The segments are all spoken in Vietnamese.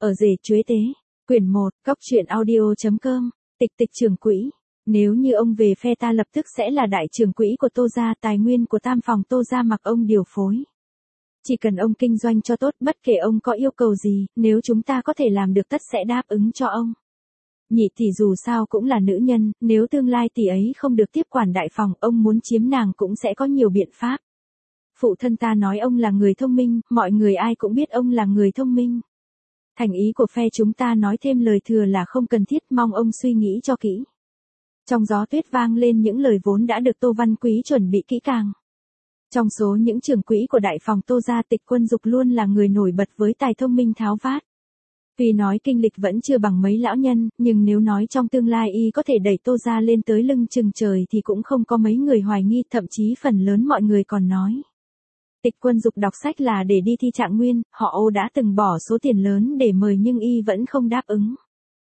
Ở rể chuế tế. Quyển 1, Cóc truyện audio.com. Tịch tịch trưởng quỹ. Nếu như ông về phe ta lập tức sẽ là đại trưởng quỹ của Tô gia, tài nguyên của tam phòng Tô gia mặc ông điều phối. Chỉ cần ông kinh doanh cho tốt, bất kể ông có yêu cầu gì, nếu chúng ta có thể làm được tất sẽ đáp ứng cho ông. Nhị tỷ dù sao cũng là nữ nhân, nếu tương lai tỷ ấy không được tiếp quản đại phòng, ông muốn chiếm nàng cũng sẽ có nhiều biện pháp. Phụ thân ta nói ông là người thông minh, mọi người ai cũng biết ông là người thông minh. Thành ý của phe chúng ta nói thêm lời thừa là không cần thiết, mong ông suy nghĩ cho kỹ. Trong gió tuyết vang lên những lời vốn đã được Tô Văn Quý chuẩn bị kỹ càng. Trong số những trưởng quỹ của đại phòng Tô gia, Tịch Quân Dục luôn là người nổi bật với tài thông minh tháo vát. Tuy nói kinh lịch vẫn chưa bằng mấy lão nhân, nhưng nếu nói trong tương lai y có thể đẩy Tô gia lên tới lưng chừng trời thì cũng không có mấy người hoài nghi, thậm chí phần lớn mọi người còn nói. Tịch Quân Dục đọc sách là để đi thi trạng nguyên, họ Ô đã từng bỏ số tiền lớn để mời nhưng y vẫn không đáp ứng.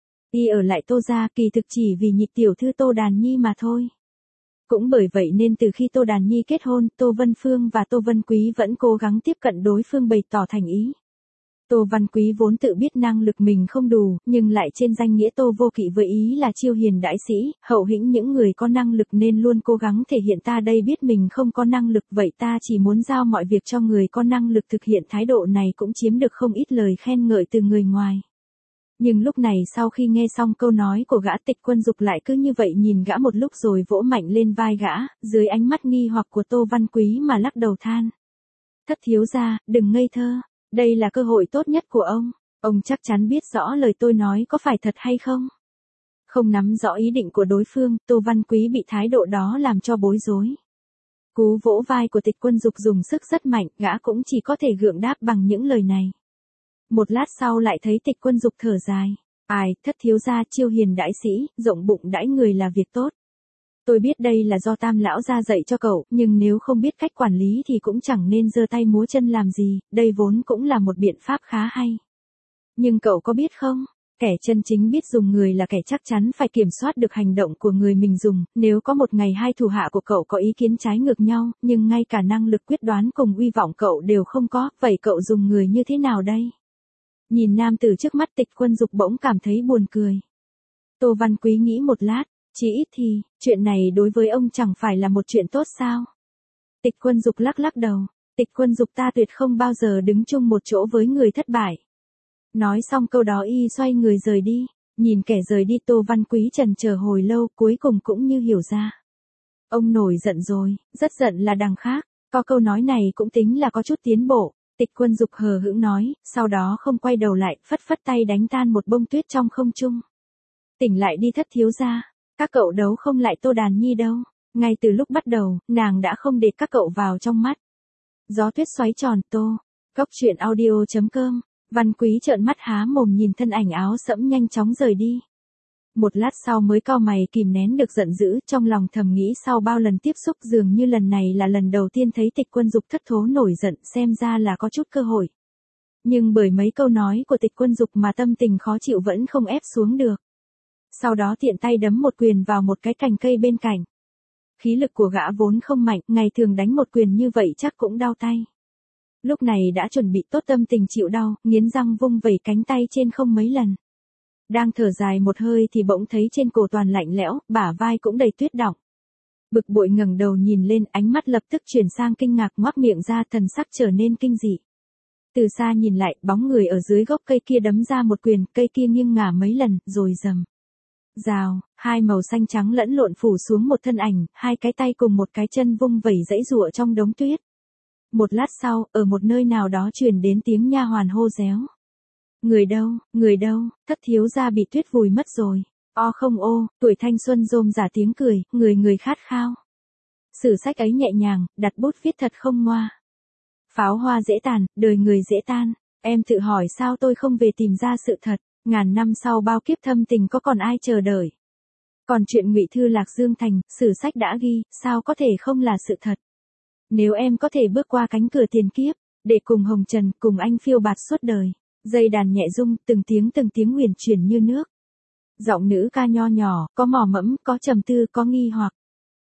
Y ở lại Tô gia kỳ thực chỉ vì nhị tiểu thư Tô Đàn Nhi mà thôi. Cũng bởi vậy nên từ khi Tô Đàn Nhi kết hôn, Tô Vân Phương và Tô Vân Quý vẫn cố gắng tiếp cận đối phương, bày tỏ thành ý. Tô Văn Quý vốn tự biết năng lực mình không đủ, nhưng lại trên danh nghĩa Tô Vô Kỵ với ý là chiêu hiền đãi sĩ, hậu hĩnh những người có năng lực nên luôn cố gắng thể hiện ta đây biết mình không có năng lực, vậy ta chỉ muốn giao mọi việc cho người có năng lực thực hiện. Thái độ này cũng chiếm được không ít lời khen ngợi từ người ngoài. Nhưng lúc này sau khi nghe xong câu nói của gã, Tịch Quân Dục lại cứ như vậy nhìn gã một lúc rồi vỗ mạnh lên vai gã, dưới ánh mắt nghi hoặc của Tô Văn Quý mà lắc đầu than. Thất thiếu gia, đừng ngây thơ. Đây là cơ hội tốt nhất của ông chắc chắn biết rõ lời tôi nói có phải thật hay không? Không nắm rõ ý định của đối phương, Tô Văn Quý bị thái độ đó làm cho bối rối. Cú vỗ vai của Tịch Quân Dục dùng sức rất mạnh, gã cũng chỉ có thể gượng đáp bằng những lời này. Một lát sau lại thấy Tịch Quân Dục thở dài. Ai, thất thiếu gia chiêu hiền đãi sĩ, rộng bụng đãi người là việc tốt. Tôi biết đây là do Tam lão gia dạy cho cậu, nhưng nếu không biết cách quản lý thì cũng chẳng nên giơ tay múa chân làm gì, đây vốn cũng là một biện pháp khá hay. Nhưng cậu có biết không, kẻ chân chính biết dùng người là kẻ chắc chắn phải kiểm soát được hành động của người mình dùng, nếu có một ngày hai thủ hạ của cậu có ý kiến trái ngược nhau, nhưng ngay cả năng lực quyết đoán cùng uy vọng cậu đều không có, vậy cậu dùng người như thế nào đây? Nhìn nam tử trước mắt, Tịch Quân Dục bỗng cảm thấy buồn cười. Tô Văn Quý nghĩ một lát. Chỉ ít thì, chuyện này đối với ông chẳng phải là một chuyện tốt sao? Tịch Quân Dục lắc lắc đầu. Tịch Quân Dục, ta tuyệt không bao giờ đứng chung một chỗ với người thất bại. Nói xong câu đó y xoay người rời đi. Nhìn kẻ rời đi, Tô Văn Quý chần chờ hồi lâu, cuối cùng cũng như hiểu ra. Ông nổi giận rồi, rất giận là đằng khác. Có câu nói này cũng tính là có chút tiến bộ. Tịch Quân Dục hờ hững nói, sau đó không quay đầu lại, phất phất tay đánh tan một bông tuyết trong không trung. Tỉnh lại đi thất thiếu gia. Các cậu đấu không lại Tô Đàn Nhi đâu. Ngay từ lúc bắt đầu, nàng đã không để các cậu vào trong mắt. Gió tuyết xoáy tròn. Tô. Cóc truyện audio.com. Văn Quý trợn mắt há mồm nhìn thân ảnh áo sẫm nhanh chóng rời đi. Một lát sau mới cau mày kìm nén được giận dữ, trong lòng thầm nghĩ sau bao lần tiếp xúc dường như lần này là lần đầu tiên thấy Tịch Quân Dục thất thố nổi giận, xem ra là có chút cơ hội. Nhưng bởi mấy câu nói của Tịch Quân Dục mà tâm tình khó chịu vẫn không ép xuống được. Sau đó tiện tay đấm một quyền vào một cái cành cây bên cạnh. Khí lực của gã vốn không mạnh, ngày thường đánh một quyền như vậy chắc cũng đau tay. Lúc này đã chuẩn bị tốt tâm tình chịu đau, nghiến răng vung vẩy cánh tay trên không mấy lần. Đang thở dài một hơi thì bỗng thấy trên cổ toàn lạnh lẽo, bả vai cũng đầy tuyết đọng. Bực bội ngẩng đầu nhìn lên, ánh mắt lập tức chuyển sang kinh ngạc, ngoác miệng ra, thần sắc trở nên kinh dị. Từ xa nhìn lại, bóng người ở dưới gốc cây kia đấm ra một quyền, cây kia nghiêng ngả mấy lần, rồi rầm. Rào, hai màu xanh trắng lẫn lộn phủ xuống một thân ảnh, hai cái tay cùng một cái chân vung vẩy giãy giụa trong đống tuyết. Một lát sau, ở một nơi nào đó truyền đến tiếng nha hoàn hô réo. Người đâu, thất thiếu gia bị tuyết vùi mất rồi. O không ô, tuổi thanh xuân rôm rả tiếng cười, người khát khao. Sử sách ấy nhẹ nhàng, đặt bút viết thật không ngoa. Pháo hoa dễ tàn, đời người dễ tan. Em tự hỏi sao tôi không về tìm ra sự thật. Ngàn năm sau bao kiếp thâm tình có còn ai chờ đợi. Còn chuyện Ngụy Thư Lạc Dương Thành, sử sách đã ghi, sao có thể không là sự thật. Nếu em có thể bước qua cánh cửa tiền kiếp, để cùng hồng trần, cùng anh phiêu bạt suốt đời. Dây đàn nhẹ rung, từng tiếng huyền chuyển như nước. Giọng nữ ca nho nhỏ, có mò mẫm, có trầm tư, có nghi hoặc.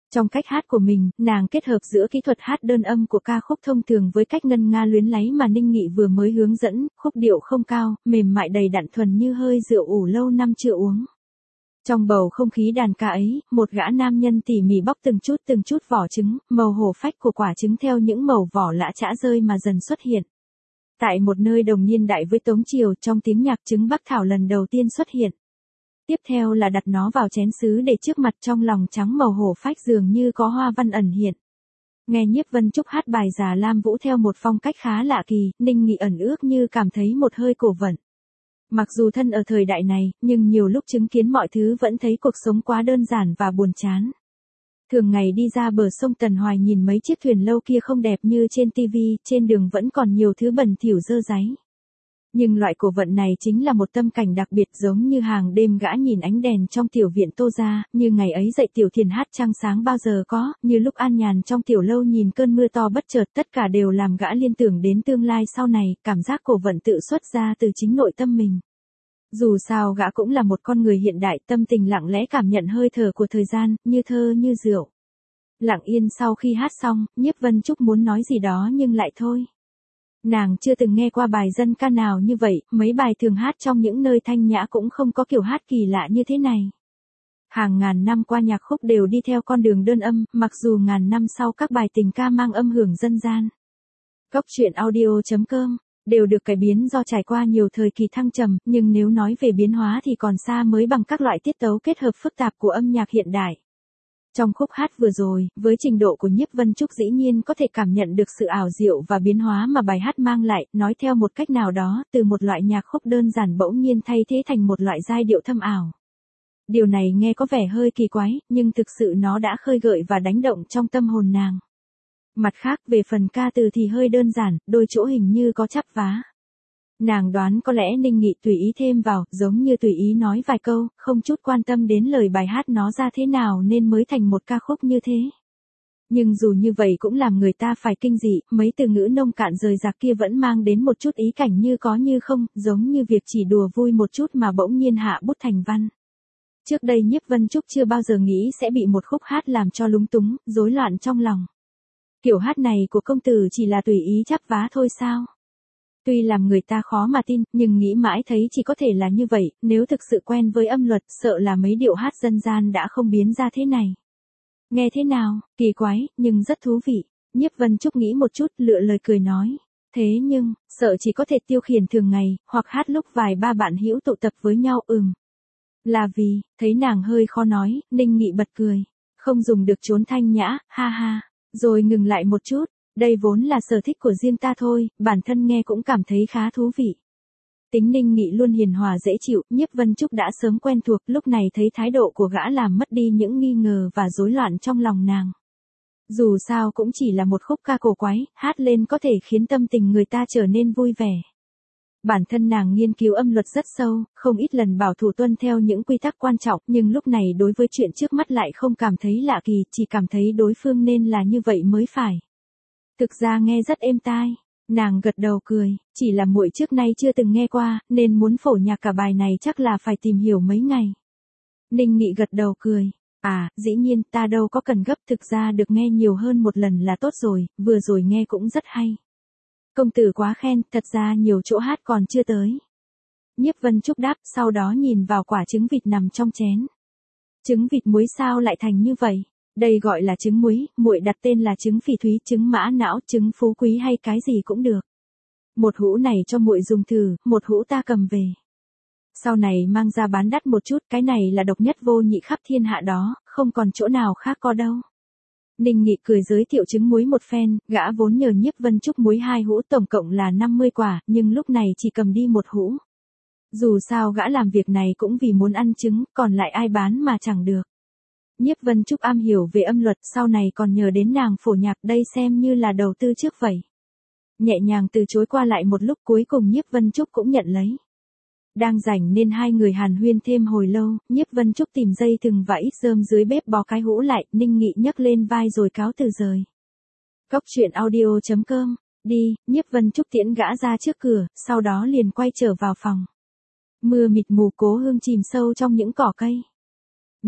Trong cách hát của mình, nàng kết hợp giữa kỹ thuật hát đơn âm của ca khúc thông thường với cách ngân nga luyến láy mà Ninh Nghị vừa mới hướng dẫn, khúc điệu không cao, mềm mại đầy đặn thuần như hơi rượu ủ lâu năm chưa uống. Trong bầu không khí đàn ca ấy, một gã nam nhân tỉ mỉ bóc từng chút vỏ trứng, màu hổ phách của quả trứng theo những màu vỏ lã chã rơi mà dần xuất hiện. Tại một nơi đồng niên đại với Tống Triều, trong tiếng nhạc trứng bắc thảo lần đầu tiên xuất hiện. Tiếp theo là đặt nó vào chén sứ để trước mặt, trong lòng trắng màu hổ phách dường như có hoa văn ẩn hiện. Nghe Nhiếp Vân Trúc hát bài Già Lam Vũ theo một phong cách khá lạ kỳ, Ninh Nghị ẩn ước như cảm thấy một hơi cổ vận. Mặc dù thân ở thời đại này, nhưng nhiều lúc chứng kiến mọi thứ vẫn thấy cuộc sống quá đơn giản và buồn chán. Thường ngày đi ra bờ sông Tần Hoài nhìn mấy chiếc thuyền lâu kia không đẹp như trên tivi, trên đường vẫn còn nhiều thứ bẩn thỉu dơ dáy. Nhưng loại cổ vận này chính là một tâm cảnh đặc biệt, giống như hàng đêm gã nhìn ánh đèn trong tiểu viện Tô gia, như ngày ấy dậy tiểu thiền hát trăng sáng bao giờ có, như lúc an nhàn trong tiểu lâu nhìn cơn mưa to bất chợt, tất cả đều làm gã liên tưởng đến tương lai sau này, cảm giác cổ vận tự xuất ra từ chính nội tâm mình. Dù sao gã cũng là một con người hiện đại, tâm tình lặng lẽ cảm nhận hơi thở của thời gian, như thơ như rượu. Lặng yên sau khi hát xong, Nhiếp Vân Trúc muốn nói gì đó nhưng lại thôi. Nàng chưa từng nghe qua bài dân ca nào như vậy, mấy bài thường hát trong những nơi thanh nhã cũng không có kiểu hát kỳ lạ như thế này. Hàng ngàn năm qua nhạc khúc đều đi theo con đường đơn âm, mặc dù ngàn năm sau các bài tình ca mang âm hưởng dân gian. Góc truyện audio.com đều được cải biến do trải qua nhiều thời kỳ thăng trầm, nhưng nếu nói về biến hóa thì còn xa mới bằng các loại tiết tấu kết hợp phức tạp của âm nhạc hiện đại. Trong khúc hát vừa rồi, với trình độ của Nhiếp Vân Trúc dĩ nhiên có thể cảm nhận được sự ảo diệu và biến hóa mà bài hát mang lại, nói theo một cách nào đó, từ một loại nhạc khúc đơn giản bỗng nhiên thay thế thành một loại giai điệu thâm ảo. Điều này nghe có vẻ hơi kỳ quái, nhưng thực sự nó đã khơi gợi và đánh động trong tâm hồn nàng. Mặt khác, về phần ca từ thì hơi đơn giản, đôi chỗ hình như có chắp vá. Nàng đoán có lẽ Ninh Nghị tùy ý thêm vào, giống như tùy ý nói vài câu, không chút quan tâm đến lời bài hát nó ra thế nào nên mới thành một ca khúc như thế. Nhưng dù như vậy cũng làm người ta phải kinh dị, mấy từ ngữ nông cạn rời rạc kia vẫn mang đến một chút ý cảnh như có như không, giống như việc chỉ đùa vui một chút mà bỗng nhiên hạ bút thành văn. Trước đây Nhiếp Vân Trúc chưa bao giờ nghĩ sẽ bị một khúc hát làm cho lúng túng, rối loạn trong lòng. Kiểu hát này của công tử chỉ là tùy ý chắp vá thôi sao? Tuy làm người ta khó mà tin, nhưng nghĩ mãi thấy chỉ có thể là như vậy, nếu thực sự quen với âm luật, sợ là mấy điệu hát dân gian đã không biến ra thế này. Nghe thế nào, kỳ quái, nhưng rất thú vị. Nhiếp Vân Trúc nghĩ một chút, lựa lời cười nói. Thế nhưng, sợ chỉ có thể tiêu khiển thường ngày, hoặc hát lúc vài ba bạn hữu tụ tập với nhau. Là vì, thấy nàng hơi khó nói, Ninh Nghị bật cười. Không dùng được trốn thanh nhã, ha ha. Rồi ngừng lại một chút. Đây vốn là sở thích của riêng ta thôi, bản thân nghe cũng cảm thấy khá thú vị. Tính Ninh Nghị luôn hiền hòa dễ chịu, Nhiếp Vân Trúc đã sớm quen thuộc, lúc này thấy thái độ của gã làm mất đi những nghi ngờ và rối loạn trong lòng nàng. Dù sao cũng chỉ là một khúc ca cổ quái, hát lên có thể khiến tâm tình người ta trở nên vui vẻ. Bản thân nàng nghiên cứu âm luật rất sâu, không ít lần bảo thủ tuân theo những quy tắc quan trọng, nhưng lúc này đối với chuyện trước mắt lại không cảm thấy lạ kỳ, chỉ cảm thấy đối phương nên là như vậy mới phải. Thực ra nghe rất êm tai. Nàng gật đầu cười, chỉ là muội trước nay chưa từng nghe qua, nên muốn phổ nhạc cả bài này chắc là phải tìm hiểu mấy ngày. Ninh Nghị gật đầu cười. À, dĩ nhiên, ta đâu có cần gấp, thực ra được nghe nhiều hơn một lần là tốt rồi, vừa rồi nghe cũng rất hay. Công tử quá khen, thật ra nhiều chỗ hát còn chưa tới. Nhiếp Vân Trúc đáp, sau đó nhìn vào quả trứng vịt nằm trong chén. Trứng vịt muối sao lại thành như vậy? Đây gọi là trứng muối, muội đặt tên là trứng phỉ thúy, trứng mã não, trứng phú quý hay cái gì cũng được. Một hũ này cho muội dùng thử, một hũ ta cầm về. Sau này mang ra bán đắt một chút, cái này là độc nhất vô nhị khắp thiên hạ đó, không còn chỗ nào khác có đâu. Ninh Nghị cười giới thiệu trứng muối một phen, gã vốn nhờ Nhiếp Vân Trúc muối 2 hũ tổng cộng là 50 quả, nhưng lúc này chỉ cầm đi một hũ. Dù sao gã làm việc này cũng vì muốn ăn trứng, còn lại ai bán mà chẳng được. Nhiếp Vân Trúc am hiểu về âm luật, sau này còn nhờ đến nàng phổ nhạc, đây xem như là đầu tư trước vậy. Nhẹ nhàng từ chối qua lại một lúc, cuối cùng Nhiếp Vân Trúc cũng nhận lấy. Đang rảnh nên hai người hàn huyên thêm hồi lâu, Nhiếp Vân Trúc tìm dây thừng và ít rơm dưới bếp bó cái hũ lại, Ninh Nghị nhấc lên vai rồi cáo từ rời. Góc truyện audio.com, đi, Nhiếp Vân Trúc tiễn gã ra trước cửa, sau đó liền quay trở vào phòng. Mưa mịt mù, Cố Hương chìm sâu trong những cỏ cây.